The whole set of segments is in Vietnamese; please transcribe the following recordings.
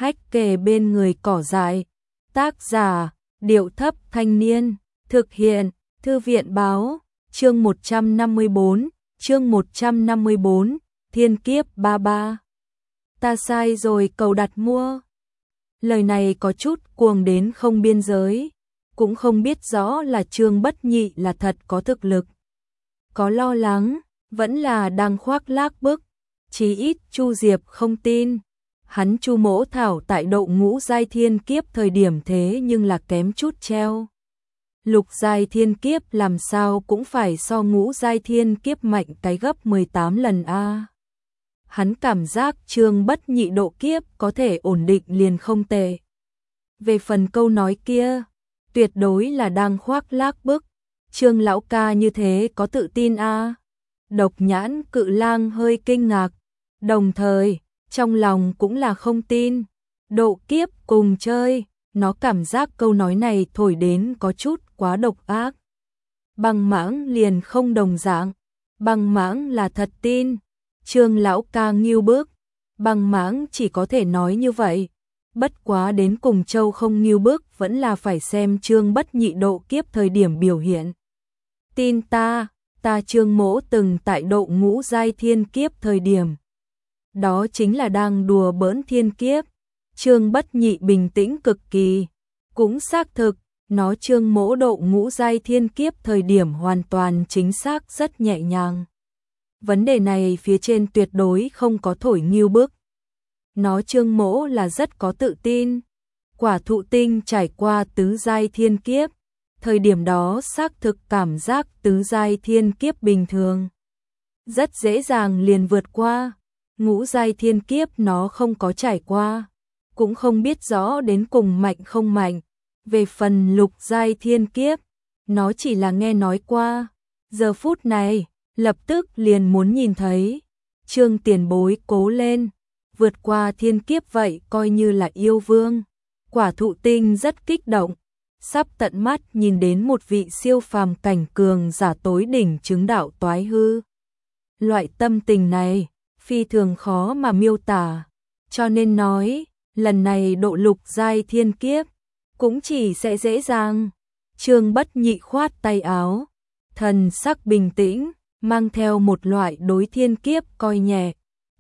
hách kề bên người cỏ dại. Tác giả, Điệu Thấp Thanh Niên, thực hiện, Thư viện Báo, chương 154, Thiên Kiếp 33. Ta sai rồi cầu đặt mua. Lời này có chút cuồng đến không biên giới, cũng không biết rõ là Trương Bất Nhị là thật có thực lực, có lo lắng, vẫn là đang khoác lác bức. Chí ít Chu Diệp không tin. Hắn Chu Mỗ Thảo tại độ ngũ giai thiên kiếp thời điểm thế nhưng là kém chút treo. Lục giai thiên kiếp làm sao cũng phải so ngũ giai thiên kiếp mạnh cái gấp 18 lần a. Hắn cảm giác Trương Bất Nhị độ kiếp có thể ổn định liền không tệ. Về phần câu nói kia, tuyệt đối là đang khoác lác bức. Trương lão ca như thế có tự tin a? Độc Nhãn Cự Lang hơi kinh ngạc, đồng thời trong lòng cũng là không tin. Độ kiếp cùng chơi, nó cảm giác câu nói này thổi đến có chút quá độc ác. Băng Mãng liền không đồng dạng, Băng Mãng là thật tin. Trương lão ca nghiêu bức, Băng Mãng chỉ có thể nói như vậy. Bất quá đến cùng châu không nghiêu bức vẫn là phải xem Trương Bất Nhị độ kiếp thời điểm biểu hiện. Tin ta Trương Mỗ từng tại độ ngũ giai thiên kiếp thời điểm. Đó chính là đang đùa bỡn thiên kiếp. Trương Bất Nhị bình tĩnh cực kỳ, cũng xác thực, nó Trương Mỗ độ ngũ giai thiên kiếp thời điểm hoàn toàn chính xác rất nhẹ nhàng. Vấn đề này phía trên tuyệt đối không có thổi nghiêu bức. Nó Trương Mỗ là rất có tự tin. Quả Thụ Tinh trải qua tứ giai thiên kiếp, thời điểm đó xác thực cảm giác tứ giai thiên kiếp bình thường, rất dễ dàng liền vượt qua. Ngũ giai thiên kiếp nó không có trải qua, cũng không biết rõ đến cùng mạnh không mạnh. Về phần lục giai thiên kiếp, nó chỉ là nghe nói qua. Giờ phút này, lập tức liền muốn nhìn thấy. Trương tiền bối cố lên, vượt qua thiên kiếp vậy coi như là yêu vương. Quả Thụ Tinh rất kích động, sắp tận mắt nhìn đến một vị siêu phàm cảnh cường giả tối đỉnh chứng đạo toái hư. Loại tâm tình này phi thường khó mà miêu tả, cho nên nói, lần này độ lục giai thiên kiếp cũng chỉ sẽ dễ dàng. Trương Bất Nhị khoát tay áo, thần sắc bình tĩnh, mang theo một loại đối thiên kiếp coi nhẹ.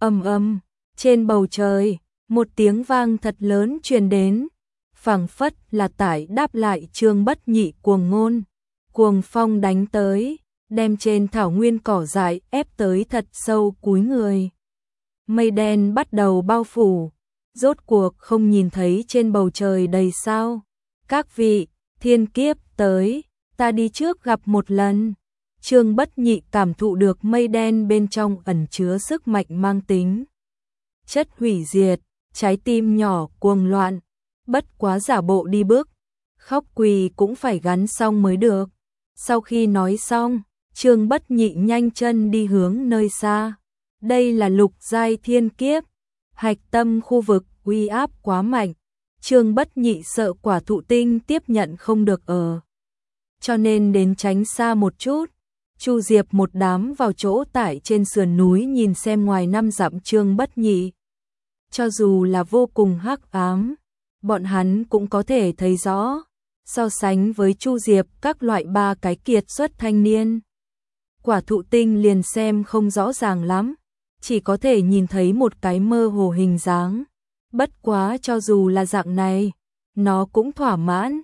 Trên bầu trời, một tiếng vang thật lớn truyền đến, phảng phất là tải đáp lại Trương Bất Nhị cuồng ngôn. Cuồng phong đánh tới, đem trên thảo nguyên cỏ dại ép tới thật sâu cúi người. Mây đen bắt đầu bao phủ, rốt cuộc không nhìn thấy trên bầu trời đầy sao. Các vị, thiên kiếp tới, ta đi trước gặp một lần. Trương Bất Nhị cảm thụ được mây đen bên trong ẩn chứa sức mạnh mang tính chất hủy diệt, trái tim nhỏ cuồng loạn, bất quá giả bộ đi bước, khóc quỳ cũng phải gắn xong mới được. Sau khi nói xong, Trương Bất Nhị nhanh chân đi hướng nơi xa. Đây là lục giai thiên kiếp, hạch tâm khu vực uy áp quá mạnh, Trương Bất Nhị sợ Quả Thụ Tinh tiếp nhận không được cho nên đến tránh xa một chút. Chu Diệp một đám vào chỗ tại trên sườn núi nhìn xem ngoài 5 dặm Trương Bất Nhị. Cho dù là vô cùng hắc ám, bọn hắn cũng có thể thấy rõ. So sánh với Chu Diệp các loại ba cái kiệt xuất thanh niên, Quả Thụ Tinh liền xem không rõ ràng lắm, chỉ có thể nhìn thấy một cái mơ hồ hình dáng. Bất quá cho dù là dạng này, nó cũng thỏa mãn.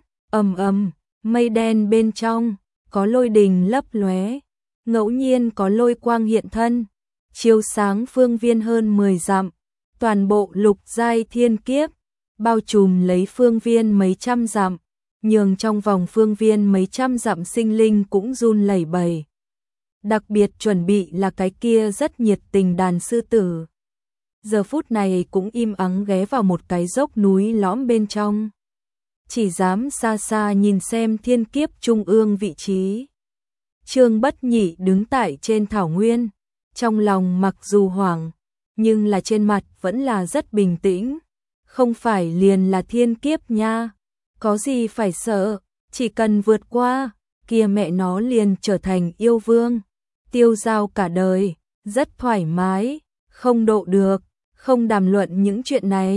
Mây đen bên trong có lôi đình lấp lóe, ngẫu nhiên có lôi quang hiện thân, chiếu sáng phương viên hơn 10 dặm. Toàn bộ lục giai thiên kiếp bao trùm lấy phương viên mấy trăm dặm, nhường trong vòng phương viên mấy trăm dặm sinh linh cũng run lẩy bẩy. Đặc biệt chuẩn bị là cái kia rất nhiệt tình đàn sư tử, giờ phút này cũng im ắng ghé vào một cái dốc núi lõm bên trong, chỉ dám xa xa nhìn xem thiên kiếp trung ương vị trí. Trương Bất Nhị đứng tại trên thảo nguyên, trong lòng mặc dù hoảng, nhưng là trên mặt vẫn là rất bình tĩnh. Không phải liền là thiên kiếp nha, có gì phải sợ, chỉ cần vượt qua, kia mẹ nó liền trở thành yêu vương, tiêu dao cả đời, rất thoải mái, không độ được, không đàm luận những chuyện này.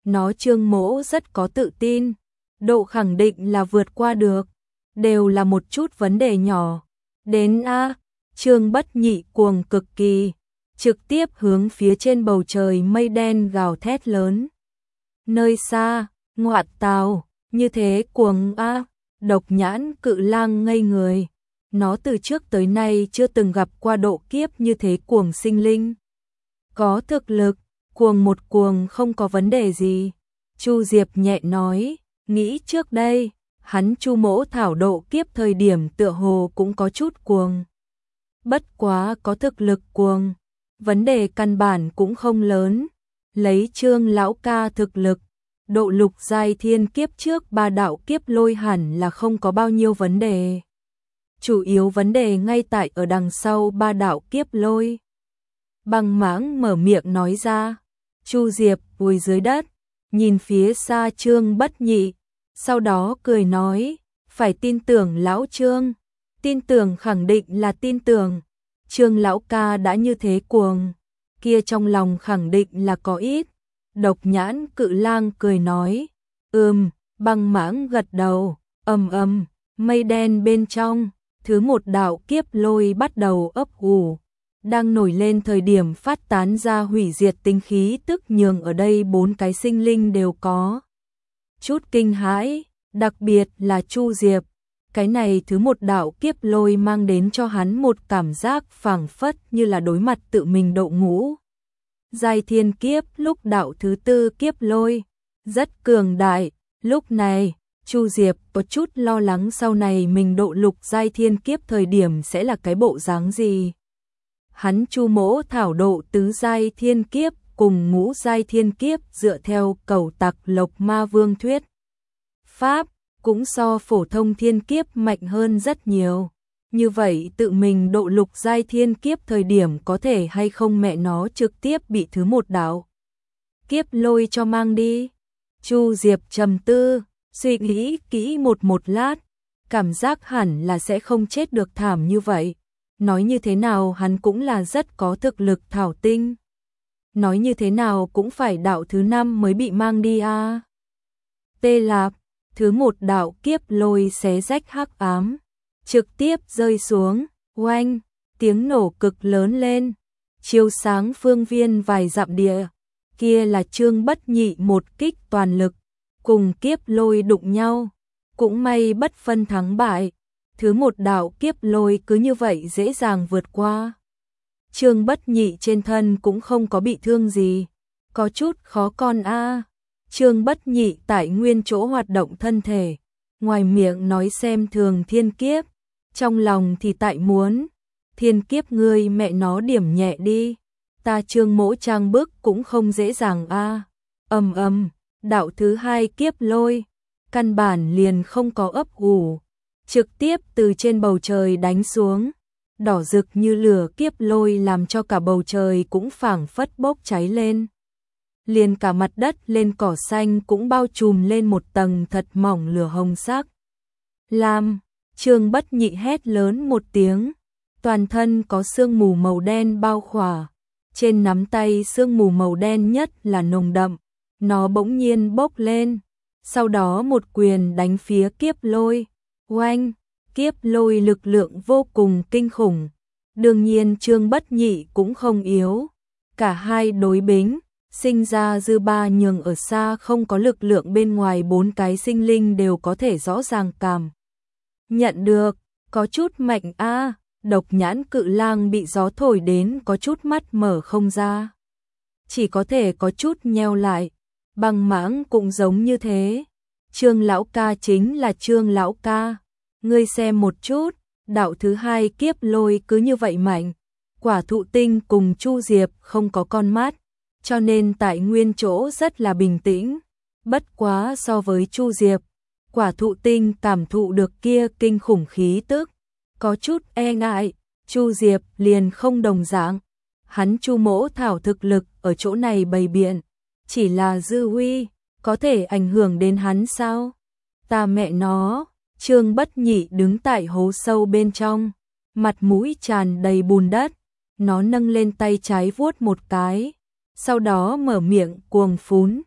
nó Trương Mỗ rất có tự tin, độ khẳng định là vượt qua được, đều là một chút vấn đề nhỏ. Đến a, Trương Bất Nhị cuồng cực kỳ, trực tiếp hướng phía trên bầu trời mây đen gào thét lớn. Nơi xa, ngoại tào, như thế cuồng a, Độc Nhãn Cự Lang ngây người. Nó từ trước tới nay chưa từng gặp qua độ kiếp như thế cuồng sinh linh. Có thực lực, cuồng một cuồng không có vấn đề gì. Chu Diệp nhẹ nói, nghĩ trước đây, hắn Chu Mỗ thảo độ kiếp thời điểm tựa hồ cũng có chút cuồng. Bất quá có thực lực cuồng, vấn đề căn bản cũng không lớn. Lấy Trương lão ca thực lực, độ lục giai thiên kiếp trước 3 đạo kiếp lôi hẳn là không có bao nhiêu vấn đề. Chủ yếu vấn đề ngay tại ở đằng sau 3 đạo kiếp lôi. Băng Mãng mở miệng nói ra. Chu Diệp vùi dưới đất, nhìn phía xa Trương Bất Nhị, sau đó cười nói, phải tin tưởng lão Trương, tin tưởng khẳng định là tin tưởng. Trương lão ca đã như thế cuồng, kia trong lòng khẳng định là có ít. Độc Nhãn Cự Lang cười nói, Băng Mãng gật đầu, mây đen bên trong, thứ một đạo kiếp lôi bắt đầu ấp ủ, đang nổi lên thời điểm phát tán ra hủy diệt tinh khí tức nhường ở đây 4 cái sinh linh đều có chút kinh hãi, đặc biệt là Chu Diệp. Cái này thứ một đạo kiếp lôi mang đến cho hắn một cảm giác phảng phất như là đối mặt tự mình độ ngũ giai thiên kiếp lúc đạo thứ 4 kiếp lôi, rất cường đại. Lúc này, Chu Diệp có chút lo lắng sau này mình độ lục giai thiên kiếp thời điểm sẽ là cái bộ dáng gì. Hắn Chu Mỗ thảo độ tứ giai thiên kiếp cùng ngũ giai thiên kiếp dựa theo Cẩu Tặc Lộc Ma Vương thuyết pháp, cũng so phổ thông thiên kiếp mạnh hơn rất nhiều. Như vậy tự mình độ lục giai thiên kiếp thời điểm có thể hay không mẹ nó trực tiếp bị thứ một đạo kiếp lôi cho mang đi. Chu Diệp trầm tư, suy nghĩ kỹ một lát, cảm giác hẳn là sẽ không chết được thảm như vậy. Nói như thế nào hắn cũng là rất có thực lực thảo tinh. Nói như thế nào cũng phải đạo thứ 5 mới bị mang đi a. Tê Lạp, thứ một đạo kiếp lôi xé rách hắc ám, trực tiếp rơi xuống, oanh, tiếng nổ cực lớn lên, chiếu sáng phương viên vài dặm địa. Kia là Trương Bất Nhị một kích toàn lực, cùng kiếp lôi đụng nhau, cũng may bất phân thắng bại. Thứ một đạo kiếp lôi cứ như vậy dễ dàng vượt qua. Trương Bất Nhị trên thân cũng không có bị thương gì, có chút khó con a. Trương Bất Nhị tại nguyên chỗ hoạt động thân thể, ngoài miệng nói xem thường thiên kiếp, trong lòng thì tại muốn, thiên kiếp ngươi mẹ nó điểm nhẹ đi, ta Trương Mỗ trang bức cũng không dễ dàng a. Đạo thứ 2 kiếp lôi, căn bản liền không có ấp ủ, trực tiếp từ trên bầu trời đánh xuống, đỏ rực như lửa kiếp lôi làm cho cả bầu trời cũng phảng phất bốc cháy lên. Liền cả mặt đất lên cỏ xanh cũng bao trùm lên một tầng thật mỏng lửa hồng sắc. Lam, Trương Bất Nhị hét lớn một tiếng, toàn thân có sương mù màu đen bao khỏa, trên nắm tay sương mù màu đen nhất là nồng đậm, nó bỗng nhiên bốc lên, sau đó một quyền đánh phía kiếp lôi, oanh, kiếp lôi lực lượng vô cùng kinh khủng. Đương nhiên Trương Bất Nhị cũng không yếu, cả hai đối bính, sinh ra dư ba nhường ở xa không có lực lượng bên ngoài 4 cái sinh linh đều có thể rõ ràng cảm nhận được, có chút mạnh a. Độc Nhãn Cự Lang bị gió thổi đến có chút mắt mở không ra, chỉ có thể có chút nheo lại. Băng Mãng cũng giống như thế. Trương lão ca chính là Trương lão ca, ngươi xem một chút, đạo thứ 2 kiếp lôi cứ như vậy mạnh. Quả Thụ Tinh cùng Chu Diệp không có con mắt, cho nên tại nguyên chỗ rất là bình tĩnh. Bất quá so với Chu Diệp, Quả Thụ Tinh cảm thụ được kia kinh khủng khí tức, có chút e ngại. Chu Diệp liền không đồng dạng, hắn Chu Mỗ thảo thực lực ở chỗ này bày biện, chỉ là dư uy, có thể ảnh hưởng đến hắn sao? Ta mẹ nó. Trương Bất Nhị đứng tại hố sâu bên trong, mặt mũi tràn đầy bùn đất, nó nâng lên tay trái vuốt một cái, sau đó mở miệng cuồng phún,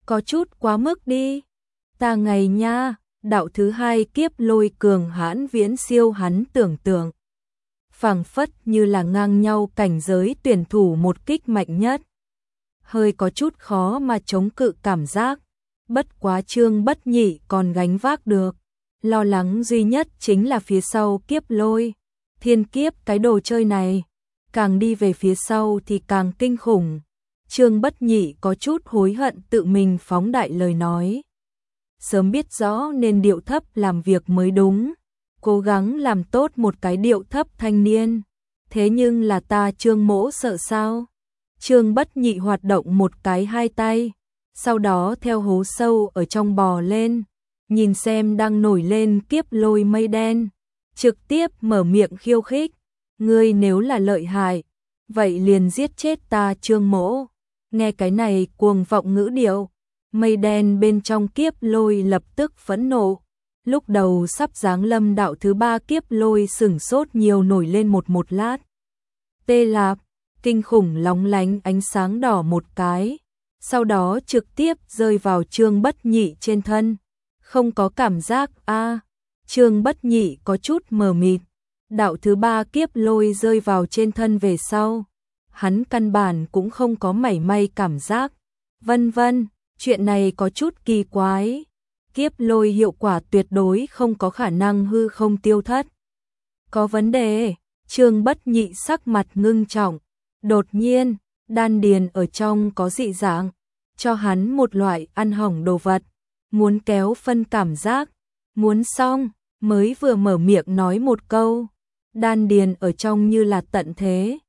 có chút quá mức đi. Ta ngày nha, đạo thứ hai kiếp lôi cường hãn viễn siêu hắn tưởng tượng. Phảng phất như là ngang nhau cảnh giới tuyển thủ một kích mạnh nhất. Hơi có chút khó mà chống cự cảm giác, bất quá Trương Bất Nhị còn gánh vác được. Lo lắng duy nhất chính là phía sau kiếp lôi, thiên kiếp cái đồ chơi này, càng đi về phía sau thì càng kinh khủng. Trương Bất Nhị có chút hối hận tự mình phóng đại lời nói. Sớm biết rõ nên điệu thấp làm việc mới đúng, cố gắng làm tốt một cái điệu thấp thanh niên. Thế nhưng là ta Trương mỗ sợ sao? Trương Bất Nhị hoạt động một cái hai tay, sau đó theo hố sâu ở trong bò lên, nhìn xem đang nổi lên kiếp lôi mây đen, trực tiếp mở miệng khiêu khích. Ngươi nếu là lợi hại, vậy liền giết chết ta Trương mỗ. Nghe cái này cuồng vọng ngữ điệu, mây đen bên trong kiếp lôi lập tức phẫn nộ. Lúc đầu sắp giáng lâm đạo thứ ba kiếp lôi sửng sốt nhiều nổi lên một lát. Tê lạp, kinh khủng lóng lánh ánh sáng đỏ một cái, sau đó trực tiếp rơi vào Trương Bất Nhị trên thân. Không có cảm giác a. Trương Bất Nhị có chút mờ mịt. Đạo thứ ba kiếp lôi rơi vào trên thân về sau, hắn căn bản cũng không có mảy may cảm giác. Vân vân, chuyện này có chút kỳ quái. Kiếp lôi hiệu quả tuyệt đối không có khả năng hư không tiêu thất. Có vấn đề. Trương Bất Nhị sắc mặt ngưng trọng. Đột nhiên, đan điền ở trong có dị dạng, cho hắn một loại ăn hỏng đồ vật, muốn kéo phân cảm giác. Muốn xong, mới vừa mở miệng nói một câu, đan điền ở trong như là tận thế.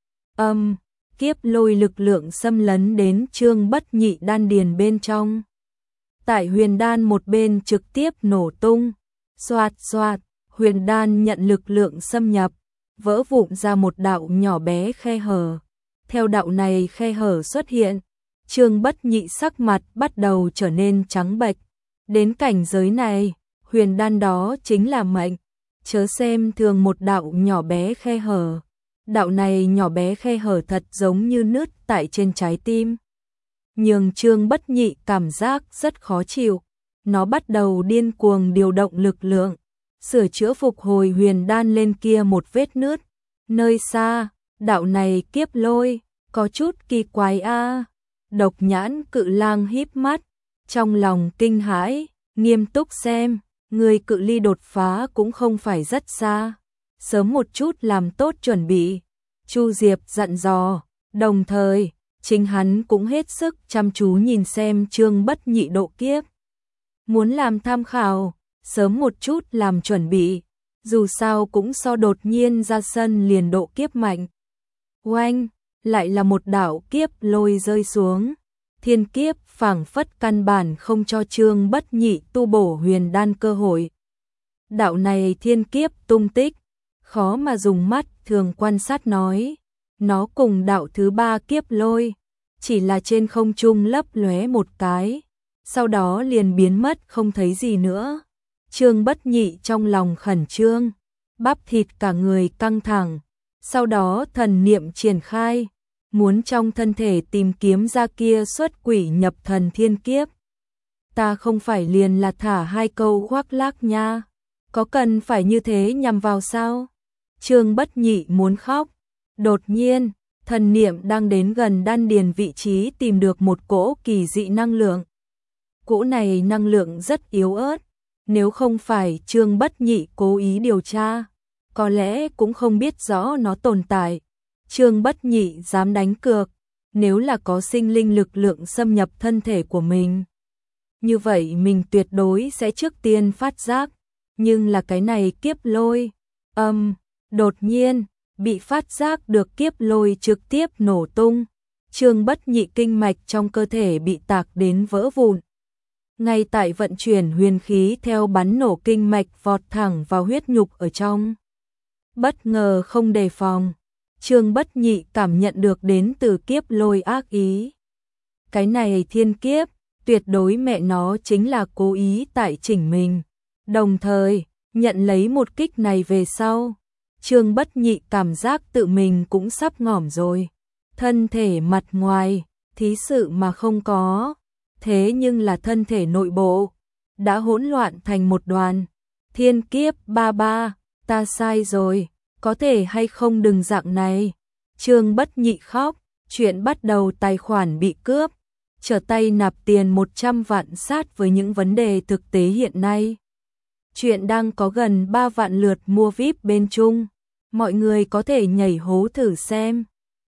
Kiếp lôi lực lượng xâm lấn đến Trương Bất Nhị đan điền bên trong. Tại huyền đan một bên trực tiếp nổ tung, xoạt xoạt, huyền đan nhận lực lượng xâm nhập, vỡ vụn ra một đạo nhỏ bé khe hở. Theo đạo này khe hở xuất hiện, Trương Bất Nhị sắc mặt bắt đầu trở nên trắng bệch. Đến cảnh giới này, huyền đan đó chính là mệnh, chớ xem thường một đạo nhỏ bé khe hở. Đạo này nhỏ bé khe hở thật giống như nứt tại trên trái tim, nhường Trương Bất Nhị cảm giác rất khó chịu. Nó bắt đầu điên cuồng điều động lực lượng, sửa chữa phục hồi huyền đan lên kia một vết nứt. Nơi xa, đạo này kiếp lôi, có chút kỳ quái a. Độc Nhãn Cự Lang híp mắt, trong lòng kinh hãi, nghiêm túc xem, người cự ly đột phá cũng không phải rất xa. Sớm một chút làm tốt chuẩn bị. Chu Diệp dặn dò, đồng thời, chính hắn cũng hết sức chăm chú nhìn xem Trương Bất Nhị độ kiếp. Muốn làm tham khảo, sớm một chút làm chuẩn bị, dù sao cũng so đột nhiên ra sân liền độ kiếp mạnh. Oanh, lại là một đạo kiếp lôi rơi xuống. Thiên kiếp phảng phất căn bản không cho Trương Bất Nhị tu bổ huyền đan cơ hội. Đạo này thiên kiếp tung tích, khó mà dùng mắt thường quan sát nói. Nó cùng đạo thứ ba kiếp lôi, chỉ là trên không trung lấp lóe một cái, sau đó liền biến mất không thấy gì nữa. Trương Bất Nhị trong lòng khẩn trương, bắp thịt cả người căng thẳng, sau đó thần niệm triển khai, muốn trong thân thể tìm kiếm ra kia xuất quỷ nhập thần thiên kiếp. Ta không phải liền là thả hai câu khoác lác nha, có cần phải như thế nhằm vào sao? Trương Bất Nhị muốn khóc. Đột nhiên, thần niệm đang đến gần đan điền vị trí tìm được một cỗ kỳ dị năng lượng. Cỗ này năng lượng rất yếu ớt, nếu không phải Trương Bất Nhị cố ý điều tra, có lẽ cũng không biết rõ nó tồn tại. Trương Bất Nhị dám đánh cược, nếu là có sinh linh lực lượng xâm nhập thân thể của mình, như vậy mình tuyệt đối sẽ trước tiên phát giác. Nhưng là cái này kiếp lôi, đột nhiên, bị phát giác được kiếp lôi trực tiếp nổ tung. Trương Bất Nhị kinh mạch trong cơ thể bị tạc đến vỡ vụn. Ngay tại vận chuyển huyền khí theo bắn nổ kinh mạch vọt thẳng vào huyết nhục ở trong. Bất ngờ không đề phòng, Trương Bất Nhị cảm nhận được đến từ kiếp lôi ác ý. Cái này thiên kiếp, tuyệt đối mẹ nó chính là cố ý tại chỉnh mình. Đồng thời, nhận lấy một kích này về sau, Trương Bất Nhị cảm giác tự mình cũng sắp ngỏm rồi. Thân thể mặt ngoài, thí sự mà không có. thế nhưng là thân thể nội bộ đã hỗn loạn thành một đoàn. Thiên kiếp ba ba, ta sai rồi, có thể hay không đừng dạng này. Trương Bất Nhị khóc, chuyện bắt đầu tài khoản bị cướp, trở tay nạp tiền 100 vạn sát với những vấn đề thực tế hiện nay. Chuyện đang có gần 3 vạn lượt mua VIP bên Trung, mọi người có thể nhảy hố thử xem.